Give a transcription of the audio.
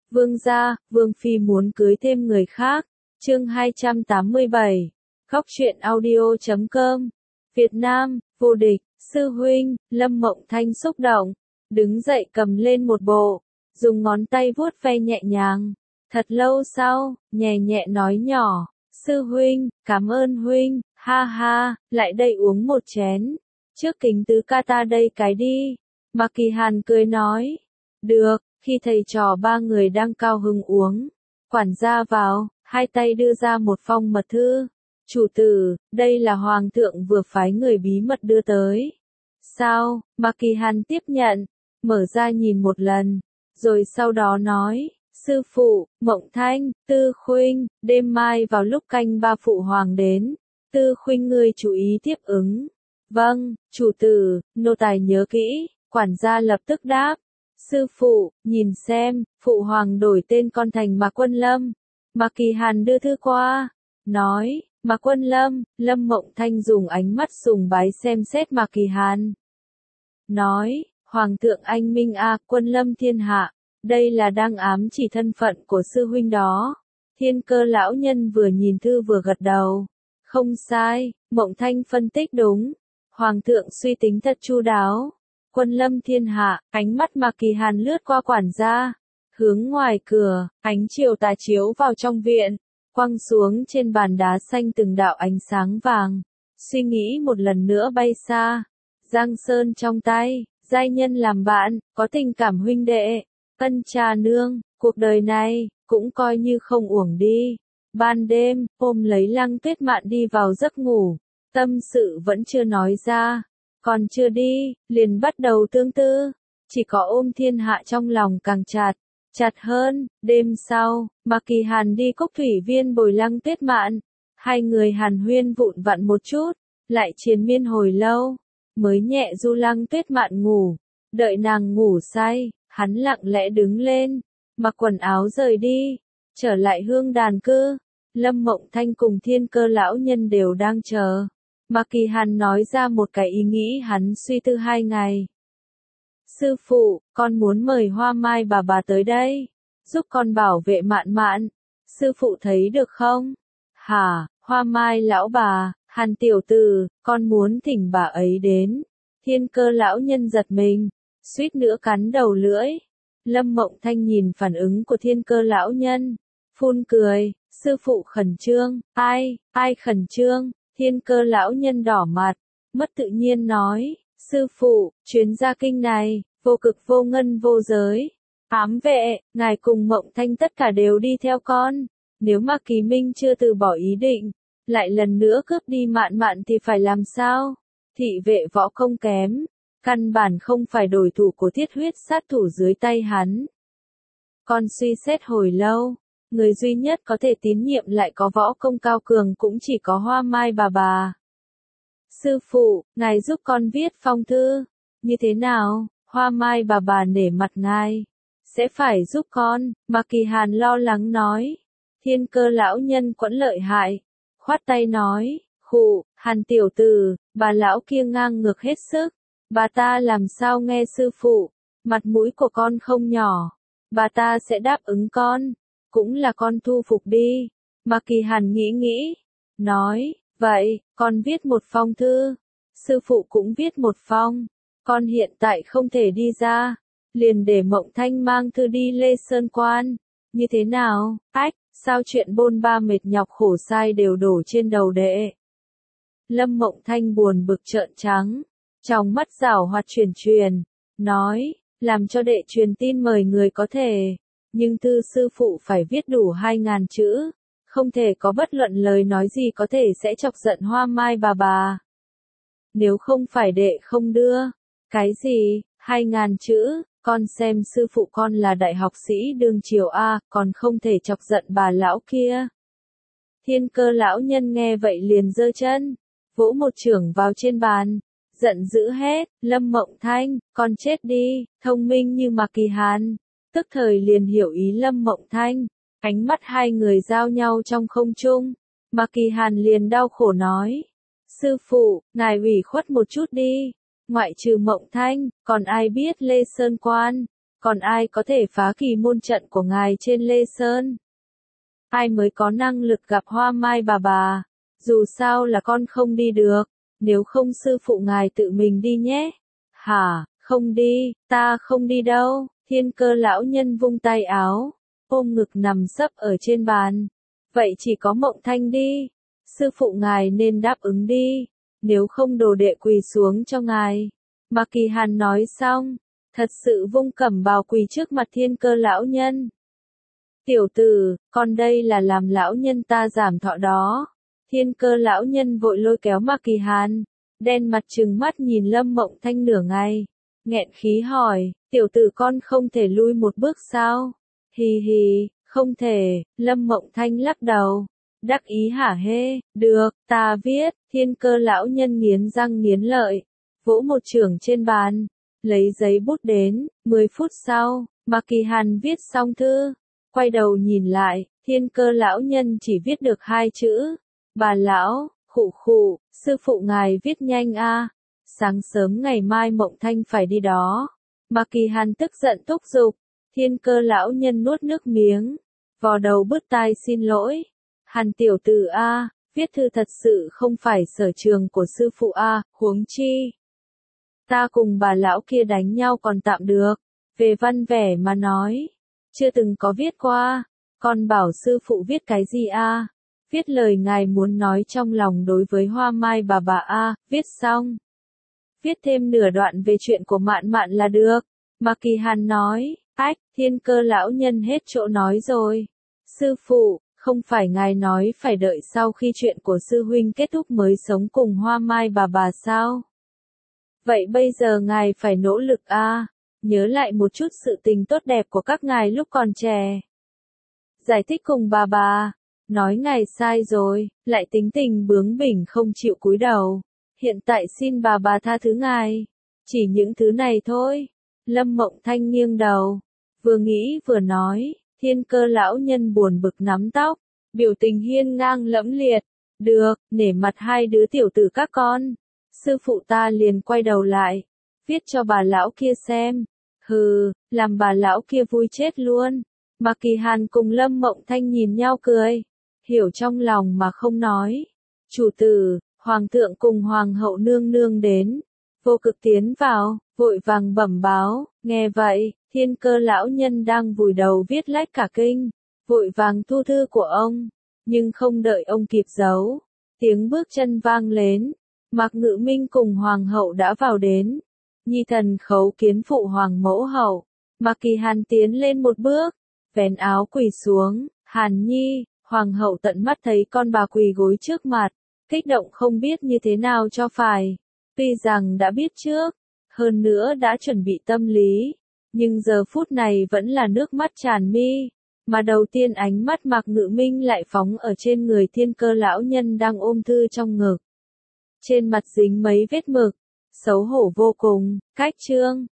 Vương gia, Vương Phi muốn cưới thêm người khác. Chương 287. Góc truyện audio.com. Việt Nam, vô địch, sư huynh, Lâm Mộng Thanh xúc động, đứng dậy cầm lên một bộ, dùng ngón tay vuốt ve nhẹ nhàng. Thật lâu sau, nhẹ nhẹ nói nhỏ, sư huynh, cảm ơn huynh, ha ha, lại đây uống một chén. Trước kính tứ ca ta đây cái đi. Mạc Kỳ Hàn cười nói, được. Khi thầy trò ba người đang cao hứng uống, quản gia vào, hai tay đưa ra một phong mật thư. Chủ tử, đây là hoàng thượng vừa phái người bí mật đưa tới. Sao? Mạc Kỳ Hàn tiếp nhận, mở ra nhìn một lần, rồi sau đó nói, sư phụ, Mộng Thanh, Tư Khuynh, đêm mai vào lúc canh ba phụ hoàng đến, Tư Khuynh ngươi chú ý tiếp ứng. Vâng, chủ tử, nô tài nhớ kỹ. Quản gia lập tức đáp. Sư phụ, nhìn xem, phụ hoàng đổi tên con thành Mạc Quân Lâm. Mạc Kỳ Hàn đưa thư qua, nói, Mạc Quân Lâm. Lâm Mộng Thanh dùng ánh mắt sùng bái xem xét Mạc Kỳ Hàn. Nói, Hoàng thượng anh minh a, Quân Lâm thiên hạ, đây là đang ám chỉ thân phận của sư huynh đó. Thiên Cơ lão nhân vừa nhìn thư vừa gật đầu. Không sai, Mộng Thanh phân tích đúng. Hoàng thượng suy tính thật chu đáo. Quân Lâm thiên hạ, ánh mắt Mạc Kỳ Hàn lướt qua quản gia, hướng ngoài cửa, ánh chiều tà chiếu vào trong viện, quăng xuống trên bàn đá xanh từng đạo ánh sáng vàng. Suy nghĩ một lần nữa bay xa, Giang Sơn trong tay, giai nhân làm bạn, có tình cảm huynh đệ, ân trà nương, cuộc đời này, cũng coi như không uổng đi. Ban đêm, ôm lấy Lăng Tuyết Mạn đi vào giấc ngủ, tâm sự vẫn chưa nói ra. Còn chưa đi, liền bắt đầu tương tư, chỉ có ôm thiên hạ trong lòng càng chặt hơn. Đêm sau, Mạc Kỳ Hàn đi Cốc Thủy Viên bồi Lăng Tuyết Mạn, hai người hàn huyên vụn vặn một chút, lại triền miên hồi lâu, mới nhẹ du Lăng Tuyết Mạn ngủ. Đợi nàng ngủ say, hắn lặng lẽ đứng lên, mặc quần áo rời đi, trở lại hương đàn cư. Lâm Mộng Thanh cùng Thiên Cơ lão nhân đều đang chờ. Mạc Kỳ Hàn nói ra một cái ý nghĩ hắn suy tư 2 ngày. Sư phụ, con muốn mời Hoa Mai bà tới đây, giúp con bảo vệ Mạn Mạn. Sư phụ thấy được không? Hả, Hoa Mai lão bà, Hàn tiểu tử, con muốn thỉnh bà ấy đến. Thiên Cơ lão nhân giật mình, suýt nữa cắn đầu lưỡi. Lâm Mộng Thanh nhìn phản ứng của Thiên Cơ lão nhân, phun cười, sư phụ khẩn trương, ai khẩn trương? Thiên Cơ lão nhân đỏ mặt, mất tự nhiên nói, sư phụ, chuyến gia kinh này, vô cực vô ngân vô giới, ám vệ, ngài cùng Mộng Thanh tất cả đều đi theo con. Nếu mà Kỳ Minh chưa từ bỏ ý định, lại lần nữa cướp đi Mạn Mạn thì phải làm sao? Thị vệ võ công kém, căn bản không phải đối thủ của thiết huyết sát thủ dưới tay hắn. Con suy xét hồi lâu. Người duy nhất có thể tín nhiệm lại có võ công cao cường cũng chỉ có Hoa Mai bà. Sư phụ, ngài giúp con viết phong thư. Như thế nào? Hoa Mai bà nể mặt ngài. Sẽ phải giúp con, Mạc Kỳ Hàn lo lắng nói. Thiên Cơ lão nhân quẫn lợi hại. Khoát tay nói, khụ, Hàn tiểu tử, bà lão kia ngang ngược hết sức. Bà ta làm sao nghe sư phụ, mặt mũi của con không nhỏ. Bà ta sẽ đáp ứng con. Cũng là con thu phục đi. Mạc Kỳ Hàn nghĩ, nói, vậy, con viết một phong thư. Sư phụ cũng viết một phong. Con hiện tại không thể đi ra. Liền để Mộng Thanh mang thư đi Lê Sơn Quan. Như thế nào? Ách, sao chuyện bôn ba mệt nhọc khổ sai đều đổ trên đầu đệ? Lâm Mộng Thanh buồn bực trợn trắng. Trong mắt rảo hoạt truyền, nói, làm cho đệ truyền tin mời người có thể. Nhưng thư sư phụ phải viết đủ 2.000 chữ, không thể có bất luận lời nói gì có thể sẽ chọc giận Hoa Mai bà. Nếu không phải đệ không đưa. Cái gì, 2.000 chữ, con xem sư phụ con là đại học sĩ đương triều A, còn không thể chọc giận bà lão kia. Thiên Cơ lão nhân nghe vậy liền giơ chân, vỗ một chưởng vào trên bàn, giận dữ hét, Lâm Mộng Thanh, con chết đi, thông minh như Mạc Kỳ Hàn. Tức thời liền hiểu ý Lâm Mộng Thanh, ánh mắt hai người giao nhau trong không trung. Mạc Kỳ Hàn liền đau khổ nói, sư phụ, ngài ủy khuất một chút đi, ngoại trừ Mộng Thanh, còn ai biết Lê Sơn Quan, Còn ai có thể phá kỳ môn trận của ngài trên Lê Sơn? Ai mới có năng lực gặp Hoa Mai bà? Dù sao là con không đi được, nếu không sư phụ ngài tự mình đi nhé. Hả, không đi, ta không đi đâu. Thiên Cơ lão nhân vung tay áo, ôm ngực nằm sấp ở trên bàn. Vậy chỉ có Mộng Thanh đi. Sư phụ ngài nên đáp ứng đi, nếu không đồ đệ quỳ xuống cho ngài. Mạc Kỳ Hàn nói xong, thật sự vung cẩm bào quỳ trước mặt Thiên Cơ lão nhân. Tiểu tử, con đây là làm lão nhân ta giảm thọ đó. Thiên Cơ lão nhân vội lôi kéo Mạc Kỳ Hàn, đen mặt trừng mắt nhìn Lâm Mộng Thanh nửa ngày, nghẹn khí hỏi, tiểu tử con không thể lui một bước sao? Hì hì, không thể. Lâm Mộng Thanh lắc đầu, đắc ý hả hê, được, ta viết. Thiên Cơ lão nhân nghiến răng nghiến lợi, vỗ một chưởng trên bàn, lấy giấy bút đến. 10 phút sau, Mạc Kỳ Hàn viết xong thư, quay đầu nhìn lại, Thiên Cơ lão nhân chỉ viết được 2 chữ, bà lão. Khụ khụ, sư phụ ngài viết nhanh a. Sáng sớm ngày mai Mộng Thanh phải đi đó. Mạc Kỳ Hàn tức giận thúc giục. Thiên Cơ lão nhân nuốt nước miếng, vò đầu bứt tai xin lỗi. Hàn tiểu tử a, viết thư thật sự không phải sở trường của sư phụ a, huống chi ta cùng bà lão kia đánh nhau còn tạm được, về văn vẻ mà nói, chưa từng có viết qua. Con bảo sư phụ viết cái gì a? Viết lời ngài muốn nói trong lòng đối với Hoa Mai bà a, viết xong. Viết thêm nửa đoạn về chuyện của Mạn Mạn là được. Mạc Kỳ Hàn nói, ách, Thiên Cơ lão nhân hết chỗ nói rồi. Sư phụ, không phải ngài nói phải đợi sau khi chuyện của sư huynh kết thúc mới sống cùng Hoa Mai bà sao? Vậy bây giờ ngài phải nỗ lực a, nhớ lại một chút sự tình tốt đẹp của các ngài lúc còn trẻ. Giải thích cùng bà. Nói ngài sai rồi, lại tính tình bướng bỉnh không chịu cúi đầu. Hiện tại xin bà tha thứ ngài. Chỉ những thứ này thôi. Lâm Mộng Thanh nghiêng đầu, vừa nghĩ vừa nói. Thiên Cơ lão nhân buồn bực nắm tóc, biểu tình hiên ngang lẫm liệt. Được, nể mặt hai đứa tiểu tử các con. Sư phụ ta liền quay đầu lại, viết cho bà lão kia xem. Hừ, làm bà lão kia vui chết luôn. Mạc Kỳ Hàn cùng Lâm Mộng Thanh nhìn nhau cười, hiểu trong lòng mà không nói. Chủ tử, hoàng thượng cùng hoàng hậu nương nương đến. Vô Cực tiến vào, vội vàng bẩm báo. Nghe vậy, Thiên Cơ lão nhân đang vùi đầu viết lách cả kinh, vội vàng thu thư của ông, nhưng không đợi ông kịp giấu, tiếng bước chân vang lên. Mạc Ngự Minh cùng hoàng hậu đã vào đến. Nhi thần khấu kiến phụ hoàng mẫu hậu. Mạc Kỳ Hàn tiến lên một bước, vén áo quỳ xuống. Hàn Nhi. Hoàng hậu tận mắt thấy con bà quỳ gối trước mặt, kích động không biết như thế nào cho phải. Tuy rằng đã biết trước, hơn nữa đã chuẩn bị tâm lý, nhưng giờ phút này vẫn là nước mắt tràn mi. Mà đầu tiên ánh mắt Mạc Ngự Minh lại phóng ở trên người Thiên Cơ lão nhân đang ôm thư trong ngực. Trên mặt dính mấy vết mực, xấu hổ vô cùng. Cách chương